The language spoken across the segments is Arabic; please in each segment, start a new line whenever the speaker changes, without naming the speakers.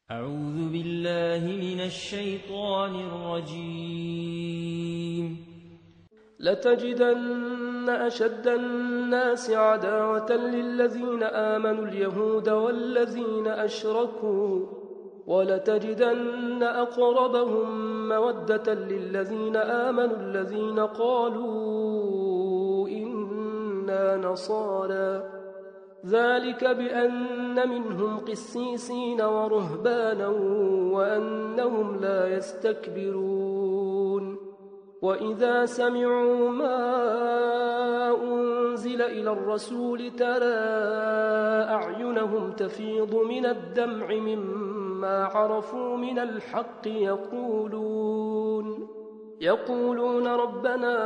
أعوذ بالله من الشيطان الرجيم.
لتجدن أشد الناس عداوة للذين آمنوا اليهود والذين أشركوا ولتجدن أقربهم مودة للذين آمنوا الذين قالوا إنا نصارى ذلك بأن منهم قسيسين ورهبانا وأنهم لا يستكبرون وإذا سمعوا ما أنزل إلى الرسول ترى أعينهم تفيض من الدمع مما عرفوا من الحق يقولون ربنا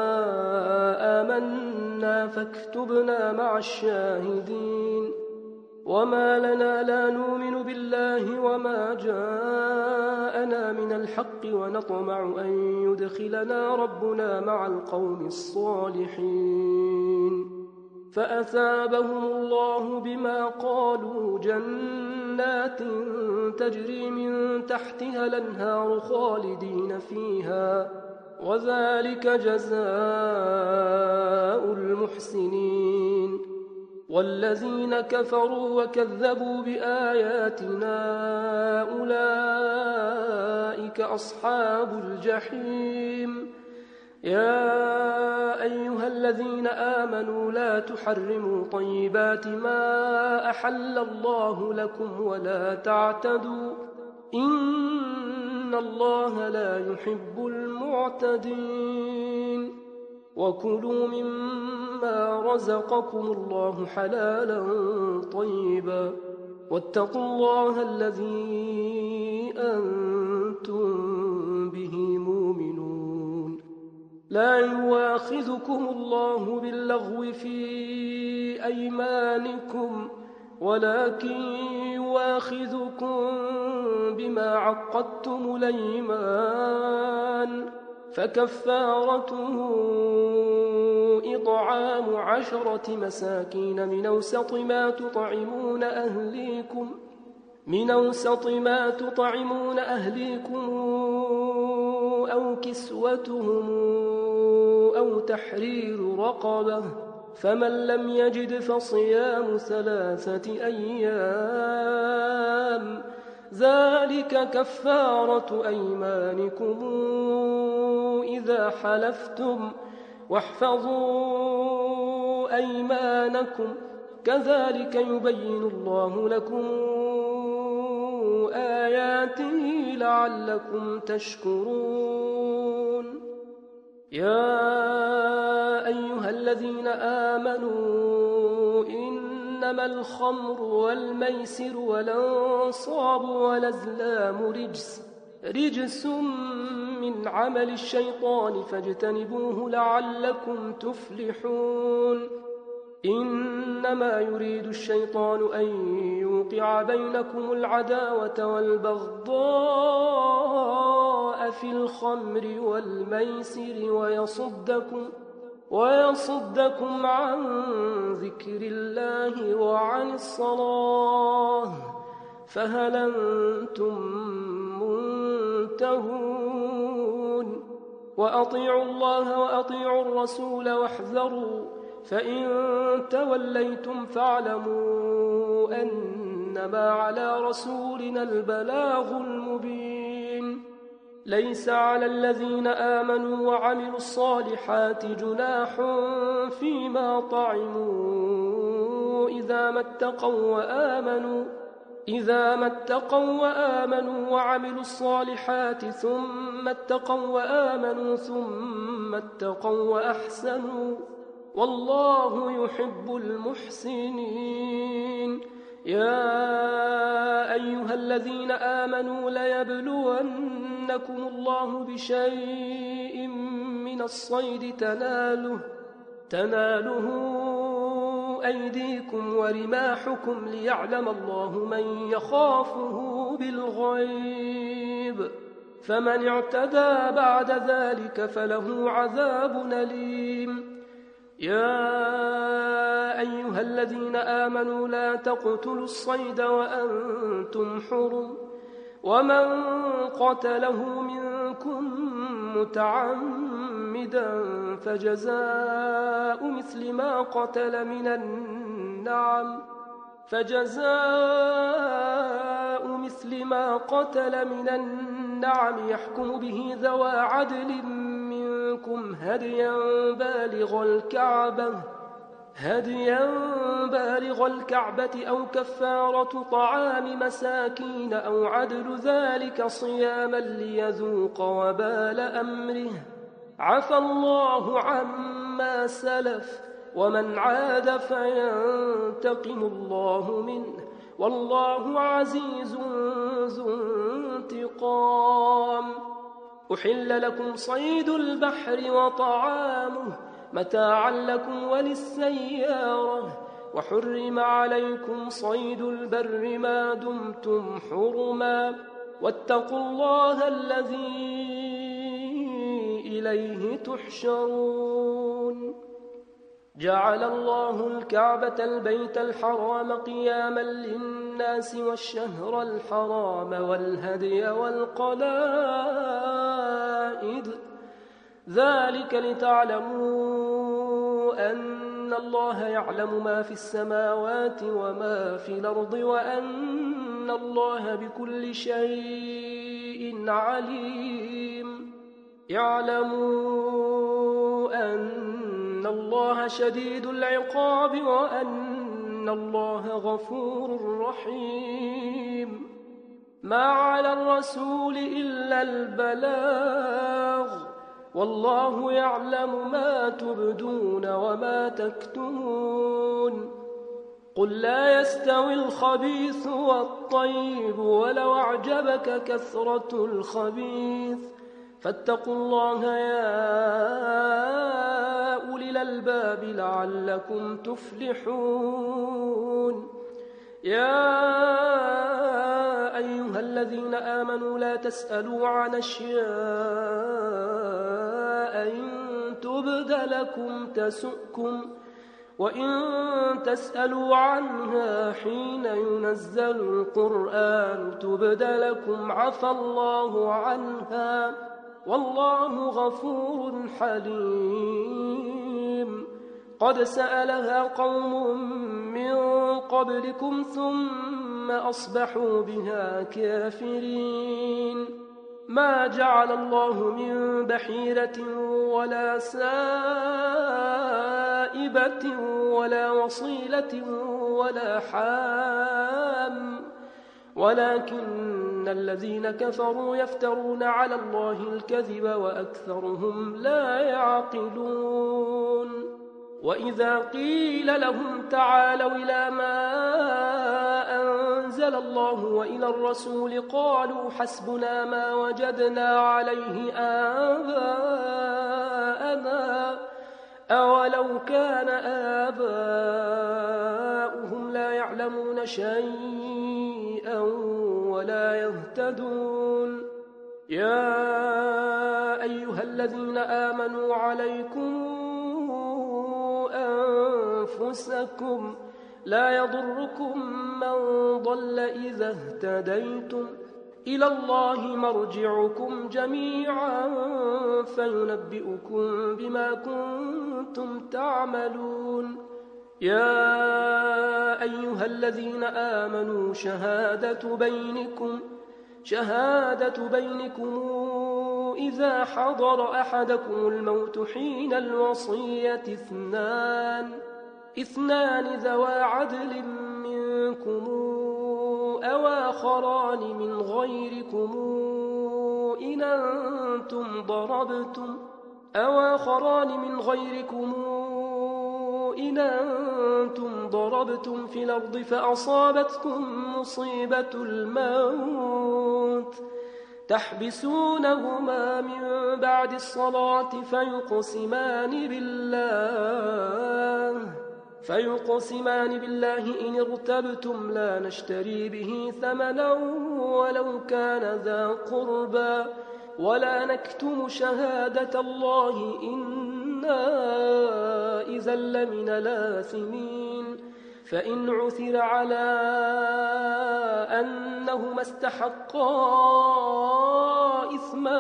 آمنا فاكتبنا مع الشاهدين وما لنا لا نؤمن بالله وما جاءنا من الحق ونطمع أن يدخلنا ربنا مع القوم الصالحين فأثابهم الله بما قالوا جنات تجري من تحتها الأنهار خالدين فيها وذلك جزاء المحسنين والذين كفروا وكذبوا بآياتنا أولئك أصحاب الجحيم يا أيها الذين آمنوا لا تحرموا طيبات ما أحل الله لكم ولا تعتدوا إن الله لا يحب المعتدين وكلوا مما رزقكم الله حلالا طيبا واتقوا الله الذي أنتم به مؤمنون لا يواخذكم الله باللغو في أيمانكم ولكن يواخذكم بما عقدتم الأيمان فكفارته إطعام 10 مساكين من أوسط ما تطعمون أهليكم أو كسوتهم أو تحرير رقبة فمن لم يجد فصيام 3 أيام ذلك كفارة أيمانكم إذا حلفتم واحفظوا أيمانكم كذلك يبين الله لكم آياته لعلكم تشكرون يا أيها الذين آمنوا إنما الخمر والميسر والأنصاب والأزلام رجس من عمل الشيطان فاجتنبوه لعلكم تفلحون إنما يريد الشيطان أن يوقع بينكم العداوة والبغضاء في الخمر والميسر ويصدكم عن ذكر الله وعن الصلاة فهل أنتم منتهون وأطيعوا الله وأطيعوا الرسول واحذروا فإن توليتم فاعلموا أنما على رسولنا البلاغ المبين ليس على الذين آمنوا وعملوا الصالحات جناح فيما طعموا إذا ما اتقوا وآمنوا وعملوا الصالحات ثم اتقوا وأحسنوا والله يحب المحسنين يا أيها الذين آمنوا ليبلونكم الله بشيء من الصيد تناله أيديكم ورماحكم ليعلم الله من يخافه بالغيب فمن اعتدى بعد ذلك فله عذاب أليم يا أيها الذين آمنوا لا تقتلوا الصيد وأنتم حرم ومن قتله منكم متعمدا فجزاء مثل ما قتل من النعم يحكم به ذوى عدل منكم هديا بالغ الكعبة أو كفارة طعام مساكين أو عدل ذلك صياما ليذوق وبال أمره. عفى الله عما سلف ومن عاد فينتقم الله منه والله عزيز ذو انتقام. أحل لكم صيد البحر وطعامه متاعا لكم وللسيارة وحرم عليكم صيد البر ما دمتم حرما واتقوا الله الذي إليه تحشرون. جعل الله الكعبة البيت الحرام قياما للناس والشهر الحرام والهدي والقلائد ذلك لتعلموا أن الله يعلم ما في السماوات وما في الأرض وأن الله بكل شيء عليم. اعلموا أن الله شديد العقاب وأن الله غفور رحيم. ما على الرسول إلا البلاغ والله يعلم ما تبدون وما تكتمون. قل لا يستوي الخبيث والطيب ولو أعجبك كثرة الخبيث فاتقوا الله يا أولي الألباب لعلكم تفلحون. يا أيها الذين آمنوا لا تسألوا عن أشياء إن تبد لكم تسؤكم وإن تسألوا عنها حين ينزل القرآن تبد لكم عفى الله عنها والله غفور حليم. قد سألها قوم من قبلكم ثم أصبحوا بها كافرين. ما جعل الله من بحيرة ولا سائبة ولا وصيلة ولا حام ولكن الذين كفروا يفترون على الله الكذب وأكثرهم لا يعقلون. وإذا قيل لهم تعالوا إلى ما أنزل الله وإلى الرسول قالوا حسبنا ما وجدنا عليه آباءنا أولو كان آباؤهم لا يعلمون شيئا ولا يهتدون. يا أيها الذين آمنوا عليكم أنفسكم لا يضركم من ضل إذا اهتديتم إلى الله مرجعكم جميعا فينبئكم بما كنتم تعملون. يا أيها الذين آمنوا شهادة بينكم إذا حضر أحدكم الموت حين الوصية اثنان ذوى عدل منكم أو آخران من غيركم إن أنتم ضربتم في الأرض فأصابتكم مصيبة الموت تحبسونهما من بعد الصلاة فيقسمان بالله إن ارتبتم لا نشتري به ثمنا ولو كان ذا قربى ولا نكتم شهادة الله إنا إذا لمن الآثمين. فإن عثر على أنهما استحقا إثما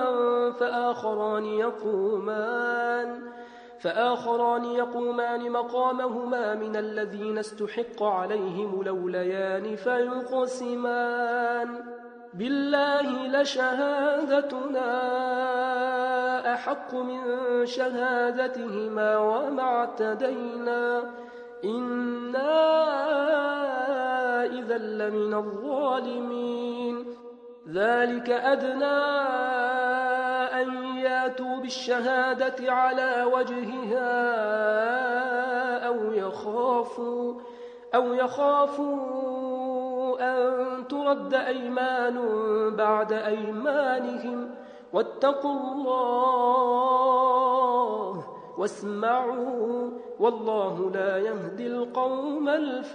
فآخران يقومان مقامهما من الذين استحق عليهم الأوليان فيقسمان بالله لشهادتنا أحق من شهادتهما وما اعتدينا إنا إذا لمن الظالمين ذلك أدنى أن ياتوا بالشهادة على وجهها أو يخافوا أن ترد أيمان بعد أيمانهم واتقوا الله واسمعوا والله لا يهدي القوم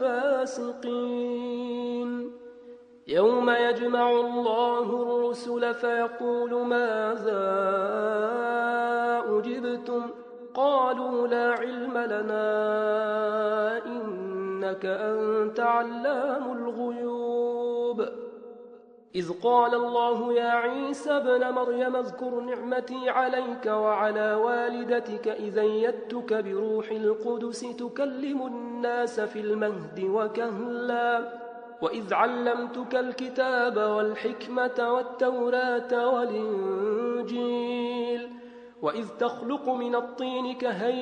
الفاسقين يوم يجمع الله الرسل فيقول ماذا أجبتم قالوا لا علم لنا إنك أنت علام الغيوب إذ قال الله يا عيسى ابن مريم اذكر نعمتي عليك وعلى والدتك إذ أيدتك بروح القدس تكلم الناس في المهد وكهلا وإذ علمتك الكتاب والحكمة والتوراة والإنجيل وإذ تخلق من الطين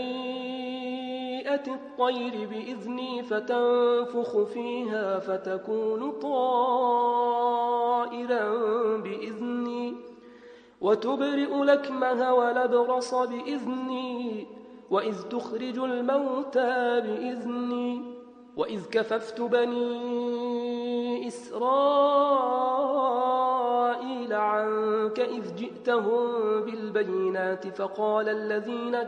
كهيئة الطير بإذني فتنفخ فيها فتكون طائرا بإذني وتبرئ الأكمه والأبرص بإذني وإذ تخرج الموتى بإذني وإذ كففت بني إسرائيل عنك إذ جئتهم بالبينات فقال الذين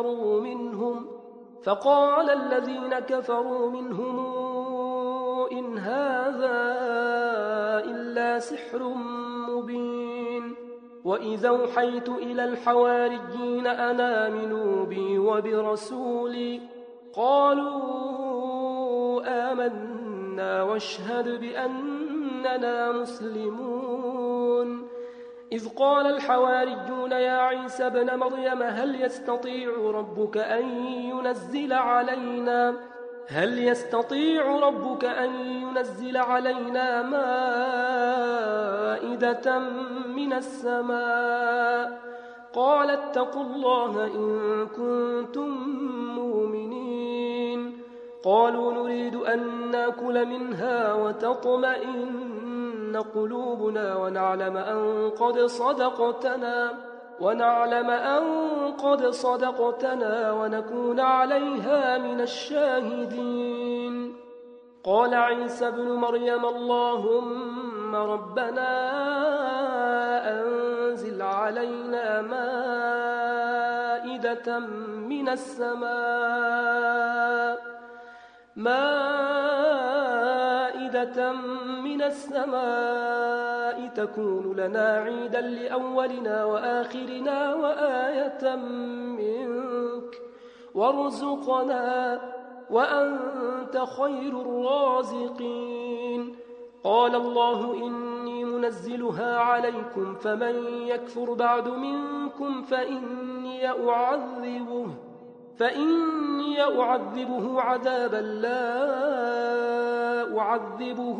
كفروا منهم إن هذا إلا سحر مبين وإذا أوحيت إلى الحواريين أن آمنوا بي وبرسولي قالوا آمنا واشهد بأننا مسلمون إذ قال الحواريون يا عيسى ابن مريم هل يستطيع ربك أن ينزل علينا مائدة من السماء قال اتقوا الله إن كنتم مؤمنين قالوا نريد أن نأكل منها وتطمئن قلوبنا ونعلم أن قد صدقتنا ونكون عليها من الشاهدين قال عيسى ابن مريم اللهم ربنا أنزل علينا مائدة من السماء تكون لنا عيدا لأولنا وآخرنا وآية منك وارزقنا وأنت خير الرازقين قال الله إني منزلها عليكم فمن يكفر بعد منكم فإني أعذبه عذابا لا أعذبه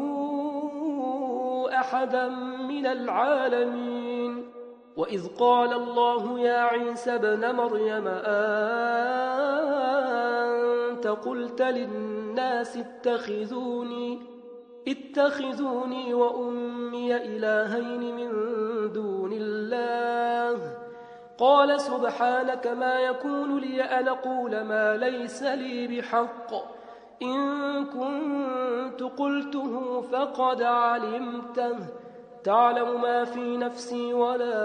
أحدا من العالمين وإذ قال الله يا عيسى ابن مريم أنت قلت للناس اتخذوني وأمي إلهين من دون الله قال سبحانك ما يكون لي أن أقول ما ليس لي بحق إن كنت قلته فقد علمته تعلم ما في نفسي ولا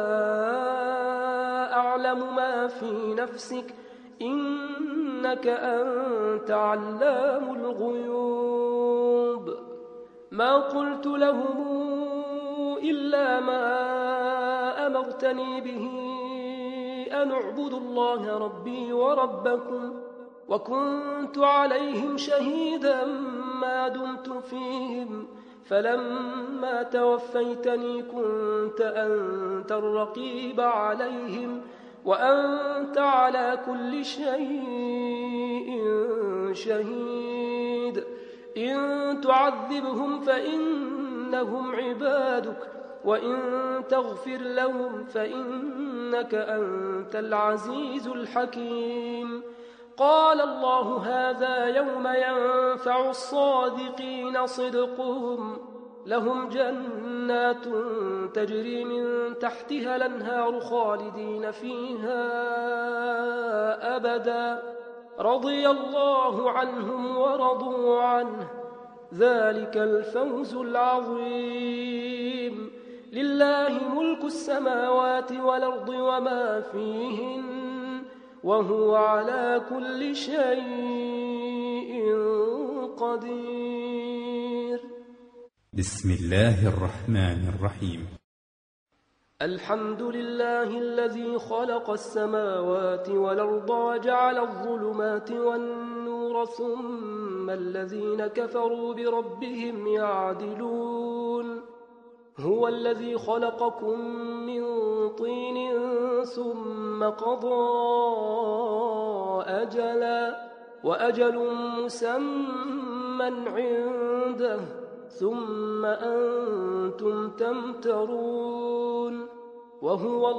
أعلم ما في نفسك إنك أنت علام الغيوب ما قلت لهم إلا ما أمرتني به أن اعبدوا الله ربي وربكم وكنت عليهم شهيدا ما دمت فيهم، فلما توفيتني كنت أنت الرقيب عليهم، وأنت على كل شيء شهيد. إن تعذبهم فإنهم عبادك، وإن تغفر لهم فإنك أنت العزيز الحكيم. قال الله: هذا يوم ينفع الصادقين صدقهم، لهم جنات تجري من تحتها الأنهار خالدين فيها أبدا، رضي الله عنهم ورضوا عنه، ذلك الفوز العظيم. لله ملك السماوات والأرض وما فيهن، وهو على كل شيء قدير.
بسم الله الرحمن الرحيم.
الحمد لله الذي خلق السماوات والأرض وجعل الظلمات والنور، ثم الذين كفروا بربهم يعدلون. هو الذي خلقكم من طين ثم قضى أجلا، وأجل مسمى عنده، ثم أنتم تمترون. وهو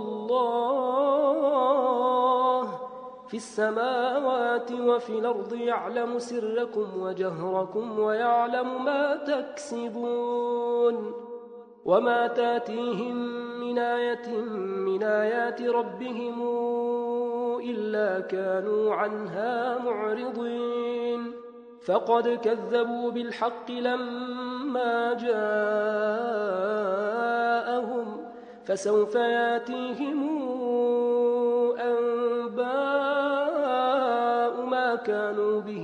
الله في السماوات وفي الأرض، يعلم سركم وجهركم ويعلم ما تكسبون. وما تاتيهم من آية من آيات ربهم إلا كانوا عنها معرضين. فقد كذبوا بالحق لما جاءهم، فسوف ياتيهم أنباء ما كانوا به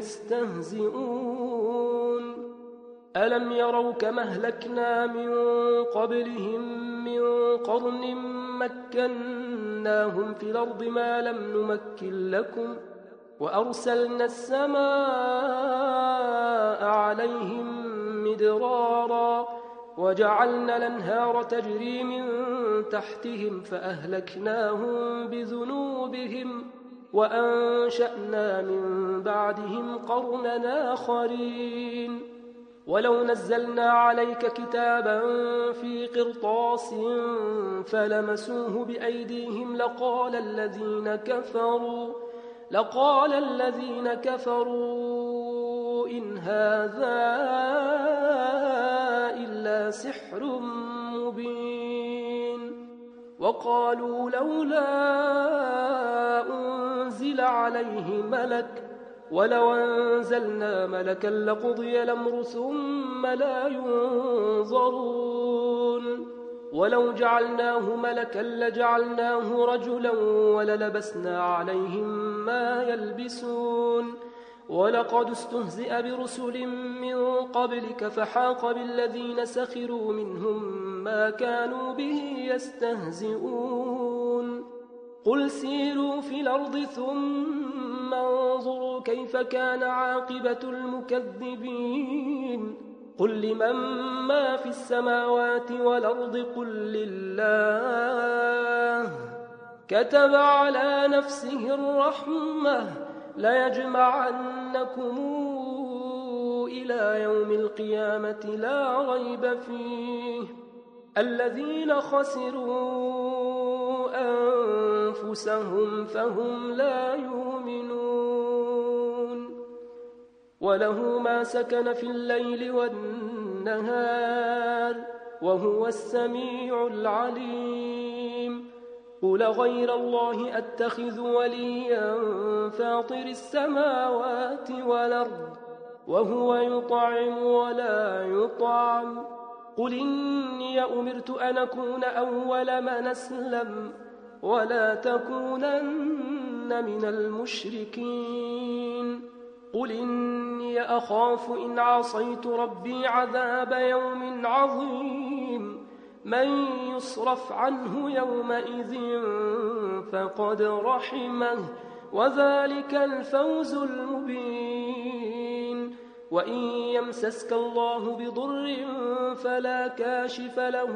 يستهزئون. ألم يروا كما أهلكنا من قبلهم من قرن مكناهم في الأرض ما لم نمكن لكم، وأرسلنا السماء عليهم مدرارا، وجعلنا الأنهار تجري من تحتهم، فأهلكناهم بذنوبهم، وأنشأنا من بعدهم قرنا آخرين. ولو نزلنا عليك كتابا في قرطاس فلمسوه بأيديهم لقال الذين كفروا إن هذا إلا سحر مبين. وقالوا لولا أنزل عليه ملك، ولو أنزلنا ملكا لقضي الأمر ثم لا ينظرون. ولو جعلناه ملكا لجعلناه رجلا وللبسنا عليهم ما يلبسون. ولقد استهزئ برسل من قبلك فحاق بالذين سخروا منهم ما كانوا به يستهزئون. قل سيروا في الأرض ثم انظروا كيف كان عاقبة المكذبين. قل لمن ما في السماوات والأرض قل لله. كتب على نفسه الرحمة ليجمعنكم إلى يوم القيامة لا ريب فيه. الذين خسروا أنفسهم فهم لا يؤمنون. وله ما سكن في الليل والنهار وهو السميع العليم. قل غير الله أتخذ وليا فاطر السماوات والأرض وهو يطعم ولا يطعم. قل إني أمرت أن أكون أول من أسلم ولا تكونن من المشركين. قل إني أخاف إن عصيت ربي عذاب يوم عظيم. من يصرف عنه يومئذ فقد رحمه وذلك الفوز المبين. وإن يمسسك الله بضر فلا كاشف له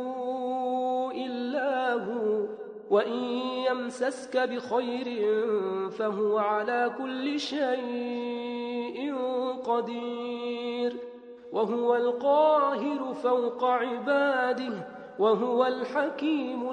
إلا هو، وإن يمسسك بخير فهو على كل شيء قدير، وهو القاهر فوق عباده، وهو الحكيم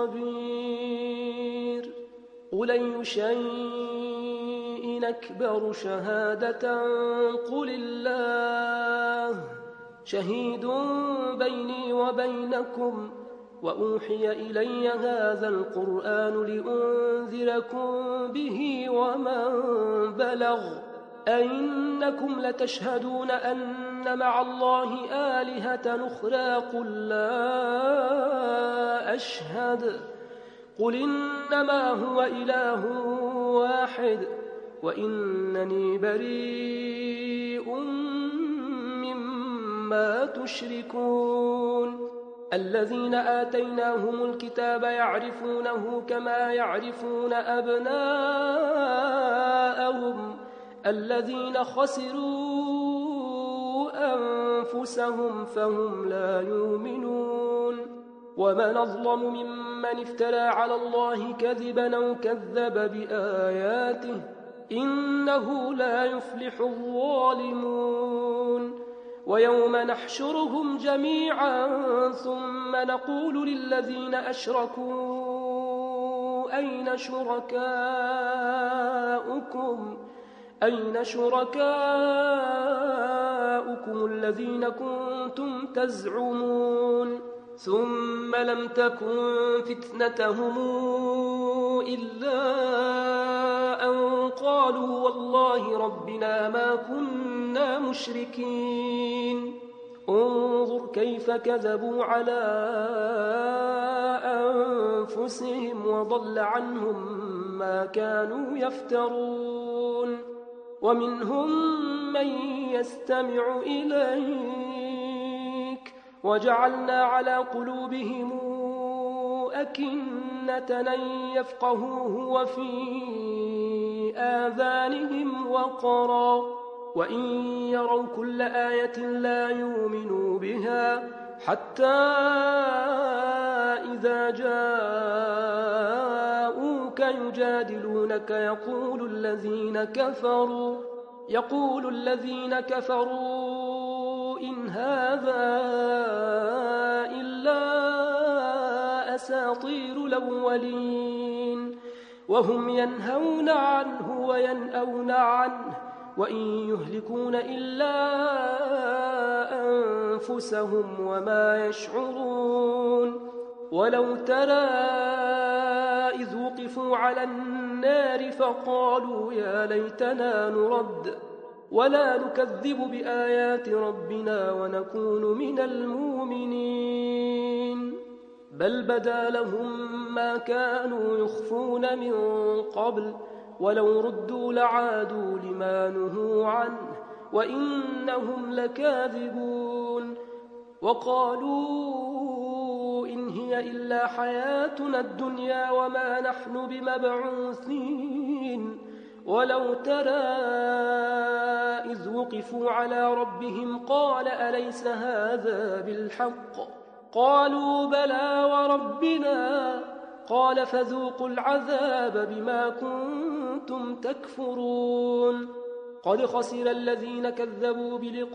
الخبير. قل أي شيء أكبر شهادة قل الله، شهيد بيني وبينكم، وأوحي إلي هذا القرآن لأنذركم به ومن بلغ، أئنكم لتشهدون أن مع الله آلهة أخرى قل لا أشهد، قل إنما هو إله واحد وإنني بريء مما تشركون. الذين آتيناهم الكتاب يعرفونه كما يعرفون أبناءهم، الذين خسروا أنفسهم فهم لا يؤمنون. ومن أظلم ممن افترى على الله كذبا أو كذب بآياته، إنه لا يفلح الظالمون. ويوم نحشرهم جميعا ثم نقول للذين أشركوا أين شركاؤكم الذين كنتم تزعمون، ثم لم تكن فتنتهم إلا أن قالوا والله ربنا ما كنا مشركين. انظر كيف كذبوا على أنفسهم وضل عنهم ما كانوا يفترون. ومنهم من يستمع إليك وجعلنا على قلوبهم أكنة أن يفقهوه وفي آذانهم وقرا، وإن يروا كل آية لا يؤمنوا بها، حتى إذا جاءوك يجادلونك يقول الذين كفروا إن هذا إلا أساطير الأولين، وهم ينهون عنه وينأون عنه، وإن يهلكون إلا أنفسهم وما يشعرون. ولو ترى إذ وقفوا على النار فقالوا يا ليتنا نرد ولا نكذب بآيات ربنا ونكون من المؤمنين، بل بدا لهم ما كانوا يخفون من قبل، ولو ردوا لعادوا لما نهوا عنه وإنهم لكاذبون. وقالوا إن هي إلا حياتنا الدنيا وما نحن بمبعوثين. ولو ترى إذ وقفوا على ربهم قال أليس هذا بالحق؟ قالوا بلى وربنا، قال فذوقوا العذاب بما كنتم تكفرون. قد خسر الذين كذبوا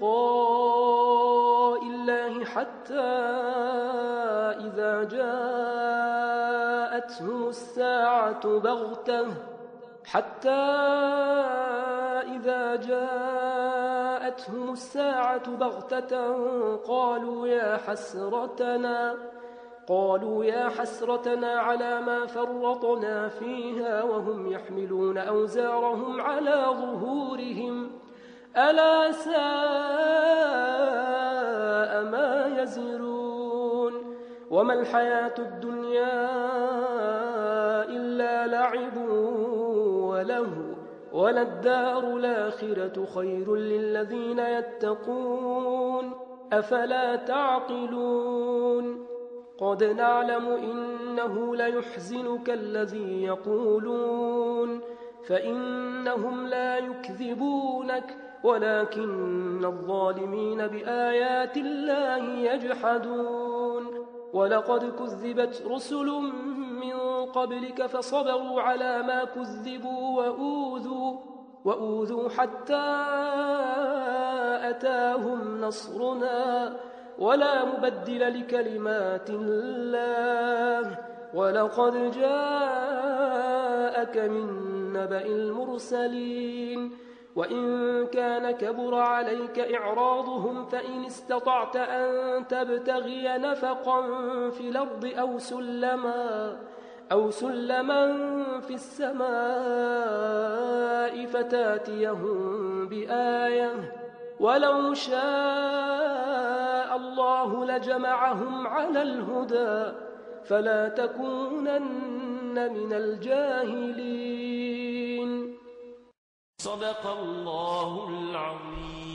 بلقاء الله حتى إذا جاءتهم الساعة بغتة قالوا يا حسرتنا على ما فرطنا فيها وهم يحملون أوزارهم على ظهورهم، ألا ساء ما يزرون. وما الحياة الدنيا إلا لعب ولهو، وللدار الآخرة خير للذين يتقون، أفلا تعقلون. قد نعلم إنه ليحزنك الذي يقولون، فإنهم لا يكذبونك ولكن الظالمين بآيات الله يجحدون ولقد كذبت رسل من قبلك فصبروا على ما كذبوا وأوذوا حتى أتاهم نصرنا ولا مبدل لكلمات الله ولقد جاءك من نبأ المرسلين وإن كان كبر عليك إعراضهم فإن استطعت أن تبتغي نفقا في الأرض أو سلما في السماء فتاتيهم بآية ولو شاء الله لجمعهم على الهدى فلا تكونن من الجاهلين.
صدق الله العظيم.